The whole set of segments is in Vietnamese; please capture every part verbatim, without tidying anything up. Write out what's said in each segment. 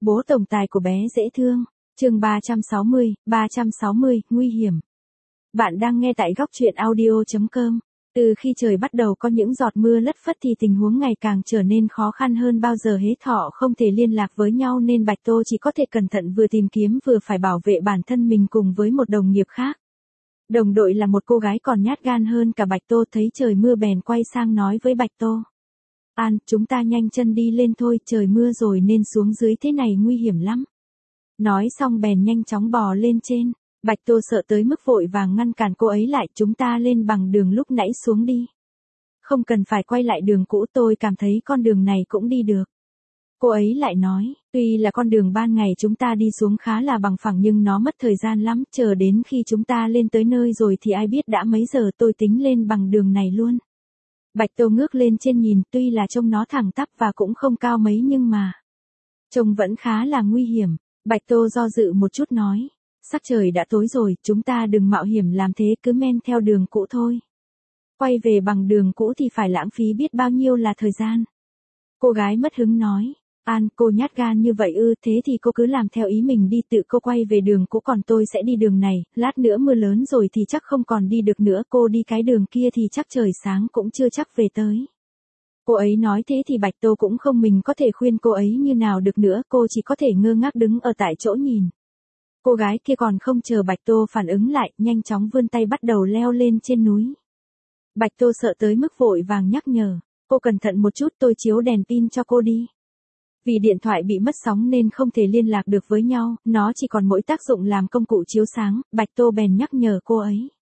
Bố tổng tài của bé dễ thương. Chương ba trăm sáu mươi, ba trăm sáu mươi, nguy hiểm. Bạn đang nghe tại góc truyện audio chấm com. Từ khi trời bắt đầu có những giọt mưa lất phất thì tình huống ngày càng trở nên khó khăn hơn bao giờ hết. Họ không thể liên lạc với nhau nên Bạch Tô chỉ có thể cẩn thận vừa tìm kiếm vừa phải bảo vệ bản thân mình cùng với một đồng nghiệp khác. Đồng đội là một cô gái còn nhát gan hơn cả Bạch Tô, thấy trời mưa bèn quay sang nói với Bạch Tô. An, chúng ta nhanh chân đi lên thôi, trời mưa rồi nên xuống dưới thế này nguy hiểm lắm. Nói xong bèn nhanh chóng bò lên trên. Bạch Tô sợ tới mức vội vàng ngăn cản cô ấy lại, chúng ta lên bằng đường lúc nãy xuống đi. Không cần phải quay lại đường cũ, tôi cảm thấy con đường này cũng đi được. Cô ấy lại nói, tuy là con đường ban ngày chúng ta đi xuống khá là bằng phẳng nhưng nó mất thời gian lắm, chờ đến khi chúng ta lên tới nơi rồi thì ai biết đã mấy giờ, tôi tính lên bằng đường này luôn. Bạch Tô ngước lên trên nhìn, tuy là trông nó thẳng tắp và cũng không cao mấy nhưng mà trông vẫn khá là nguy hiểm. Bạch Tô do dự một chút nói, sắc trời đã tối rồi, chúng ta đừng mạo hiểm làm thế, cứ men theo đường cũ thôi. Quay về bằng đường cũ thì phải lãng phí biết bao nhiêu là thời gian. Cô gái mất hứng nói, An, cô nhát gan như vậy ư? Thế thì cô cứ làm theo ý mình đi, tự cô quay về đường cũ còn tôi sẽ đi đường này, lát nữa mưa lớn rồi thì chắc không còn đi được nữa, cô đi cái đường kia thì chắc trời sáng cũng chưa chắc về tới. Cô ấy nói thế thì Bạch Tô cũng không mình có thể khuyên cô ấy như nào được nữa, cô chỉ có thể ngơ ngác đứng ở tại chỗ nhìn. Cô gái kia còn không chờ Bạch Tô phản ứng lại, nhanh chóng vươn tay bắt đầu leo lên trên núi. Bạch Tô sợ tới mức vội vàng nhắc nhở, cô cẩn thận một chút, tôi chiếu đèn pin cho cô đi. Vì điện thoại bị mất sóng nên không thể liên lạc được với nhau, nó chỉ còn mỗi tác dụng làm công cụ chiếu sáng, Bạch Tô bèn nhắc nhở cô ấy.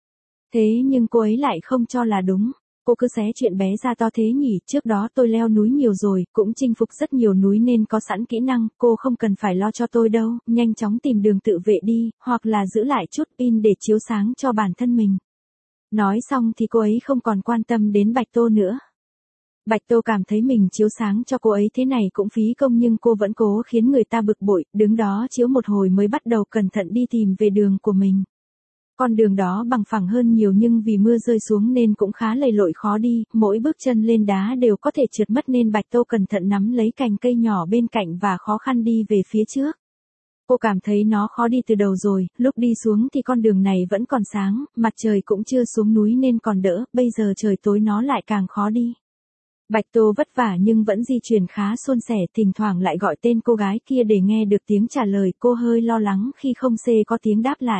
Thế nhưng cô ấy lại không cho là đúng. Cô cứ xé chuyện bé ra to thế nhỉ, trước đó tôi leo núi nhiều rồi, cũng chinh phục rất nhiều núi nên có sẵn kỹ năng, cô không cần phải lo cho tôi đâu, nhanh chóng tìm đường tự vệ đi, hoặc là giữ lại chút pin để chiếu sáng cho bản thân mình. Nói xong thì cô ấy không còn quan tâm đến Bạch Tô nữa. Bạch Tô cảm thấy mình chiếu sáng cho cô ấy thế này cũng phí công nhưng cô vẫn cố khiến người ta bực bội, đứng đó chiếu một hồi mới bắt đầu cẩn thận đi tìm về đường của mình. Con đường đó bằng phẳng hơn nhiều nhưng vì mưa rơi xuống nên cũng khá lầy lội khó đi, mỗi bước chân lên đá đều có thể trượt mất nên Bạch Tô cẩn thận nắm lấy cành cây nhỏ bên cạnh và khó khăn đi về phía trước. Cô cảm thấy nó khó đi từ đầu rồi, lúc đi xuống thì con đường này vẫn còn sáng, mặt trời cũng chưa xuống núi nên còn đỡ, bây giờ trời tối nó lại càng khó đi. Bạch Tô vất vả nhưng vẫn di chuyển khá suôn sẻ, thỉnh thoảng lại gọi tên cô gái kia để nghe được tiếng trả lời, cô hơi lo lắng khi không xê có tiếng đáp lại.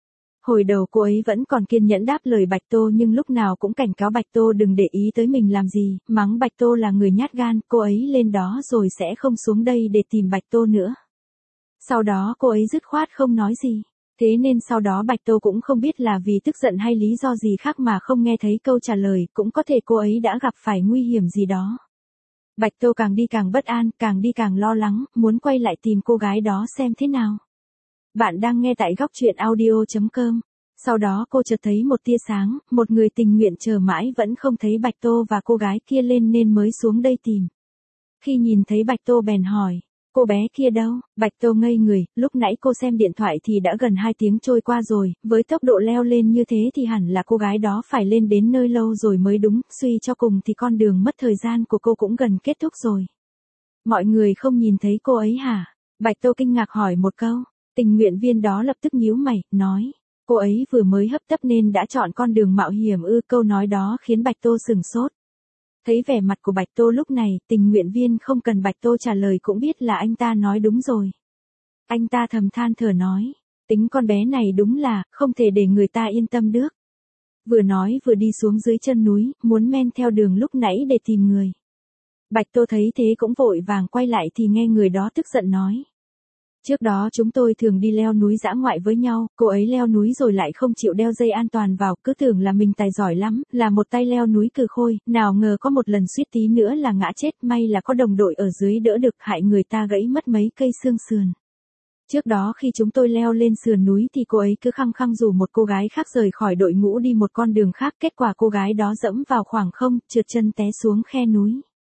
Hồi đầu cô ấy vẫn còn kiên nhẫn đáp lời Bạch Tô nhưng lúc nào cũng cảnh cáo Bạch Tô đừng để ý tới mình làm gì, mắng Bạch Tô là người nhát gan, cô ấy lên đó rồi sẽ không xuống đây để tìm Bạch Tô nữa. Sau đó cô ấy dứt khoát không nói gì. Thế nên sau đó Bạch Tô cũng không biết là vì tức giận hay lý do gì khác mà không nghe thấy câu trả lời, cũng có thể cô ấy đã gặp phải nguy hiểm gì đó. Bạch Tô càng đi càng bất an, càng đi càng lo lắng, muốn quay lại tìm cô gái đó xem thế nào. Bạn đang nghe tại góc truyện audio chấm com. Sau đó cô chợt thấy một tia sáng, một người tình nguyện chờ mãi vẫn không thấy Bạch Tô và cô gái kia lên nên mới xuống đây tìm. Khi nhìn thấy Bạch Tô bèn hỏi, cô bé kia đâu? Bạch Tô ngây người, lúc nãy cô xem điện thoại thì đã gần hai tiếng trôi qua rồi, với tốc độ leo lên như thế thì hẳn là cô gái đó phải lên đến nơi lâu rồi mới đúng, suy cho cùng thì con đường mất thời gian của cô cũng gần kết thúc rồi. Mọi người không nhìn thấy cô ấy hả? Bạch Tô kinh ngạc hỏi một câu. Tình nguyện viên đó lập tức nhíu mày, nói, cô ấy vừa mới hấp tấp nên đã chọn con đường mạo hiểm ư? Câu nói đó khiến Bạch Tô sửng sốt. Thấy vẻ mặt của Bạch Tô lúc này, tình nguyện viên không cần Bạch Tô trả lời cũng biết là anh ta nói đúng rồi. Anh ta thầm than thở nói, tính con bé này đúng là, không thể để người ta yên tâm được. Vừa nói vừa đi xuống dưới chân núi, muốn men theo đường lúc nãy để tìm người. Bạch Tô thấy thế cũng vội vàng quay lại thì nghe người đó tức giận nói. Trước đó chúng tôi thường đi leo núi dã ngoại với nhau, cô ấy leo núi rồi lại không chịu đeo dây an toàn vào, cứ tưởng là mình tài giỏi lắm, là một tay leo núi cừ khôi, nào ngờ có một lần suýt tí nữa là ngã chết, may là có đồng đội ở dưới đỡ được, hại người ta gãy mất mấy cây xương sườn. Trước đó khi chúng tôi leo lên sườn núi thì cô ấy cứ khăng khăng rủ một cô gái khác rời khỏi đội ngũ đi một con đường khác, kết quả cô gái đó dẫm vào khoảng không, trượt chân té xuống khe núi.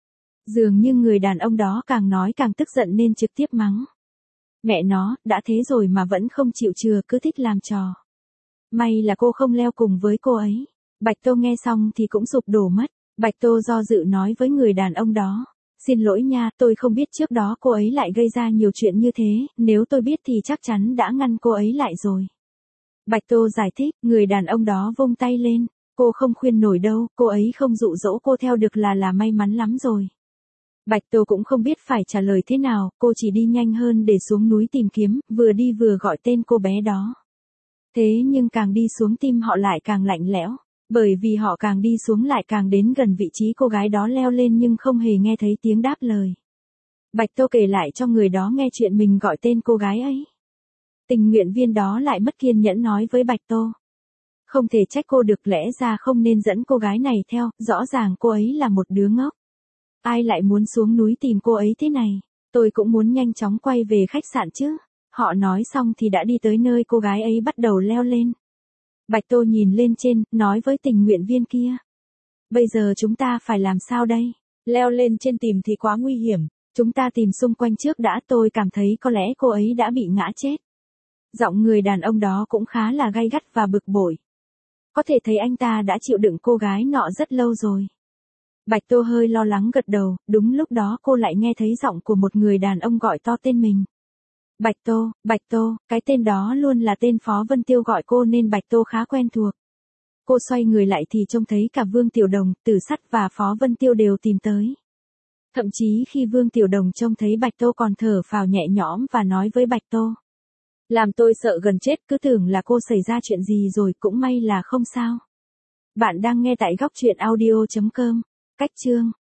Dường như người đàn ông đó càng nói càng tức giận nên trực tiếp mắng. Mẹ nó, đã thế rồi mà vẫn không chịu chừa, cứ thích làm trò. May là cô không leo cùng với cô ấy. Bạch Tô nghe xong thì cũng sụp đổ mất. Bạch Tô do dự nói với người đàn ông đó. Xin lỗi nha, tôi không biết trước đó cô ấy lại gây ra nhiều chuyện như thế, nếu tôi biết thì chắc chắn đã ngăn cô ấy lại rồi. Bạch Tô giải thích, người đàn ông đó vung tay lên, cô không khuyên nổi đâu, cô ấy không dụ dỗ cô theo được là là may mắn lắm rồi. Bạch Tô cũng không biết phải trả lời thế nào, cô chỉ đi nhanh hơn để xuống núi tìm kiếm, vừa đi vừa gọi tên cô bé đó. Thế nhưng càng đi xuống tim họ lại càng lạnh lẽo, bởi vì họ càng đi xuống lại càng đến gần vị trí cô gái đó leo lên nhưng không hề nghe thấy tiếng đáp lời. Bạch Tô kể lại cho người đó nghe chuyện mình gọi tên cô gái ấy. Tình nguyện viên đó lại mất kiên nhẫn nói với Bạch Tô. Không thể trách cô được, lẽ ra không nên dẫn cô gái này theo, rõ ràng cô ấy là một đứa ngốc. Ai lại muốn xuống núi tìm cô ấy thế này, tôi cũng muốn nhanh chóng quay về khách sạn chứ. Họ nói xong thì đã đi tới nơi cô gái ấy bắt đầu leo lên. Bạch Tô nhìn lên trên, nói với tình nguyện viên kia. Bây giờ chúng ta phải làm sao đây? Leo lên trên tìm thì quá nguy hiểm, chúng ta tìm xung quanh trước đã, tôi cảm thấy có lẽ cô ấy đã bị ngã chết. Giọng người đàn ông đó cũng khá là gay gắt và bực bội. Có thể thấy anh ta đã chịu đựng cô gái nọ rất lâu rồi. Bạch Tô hơi lo lắng gật đầu, đúng lúc đó cô lại nghe thấy giọng của một người đàn ông gọi to tên mình. Bạch Tô, Bạch Tô, cái tên đó luôn là tên Phó Vân Tiêu gọi cô nên Bạch Tô khá quen thuộc. Cô xoay người lại thì trông thấy cả Vương Tiểu Đồng, Tử Sắt và Phó Vân Tiêu đều tìm tới. Thậm chí khi Vương Tiểu Đồng trông thấy Bạch Tô còn thở phào nhẹ nhõm và nói với Bạch Tô. Làm tôi sợ gần chết, cứ tưởng là cô xảy ra chuyện gì rồi, cũng may là không sao. Bạn đang nghe tại góc truyện audio chấm com. Cách chương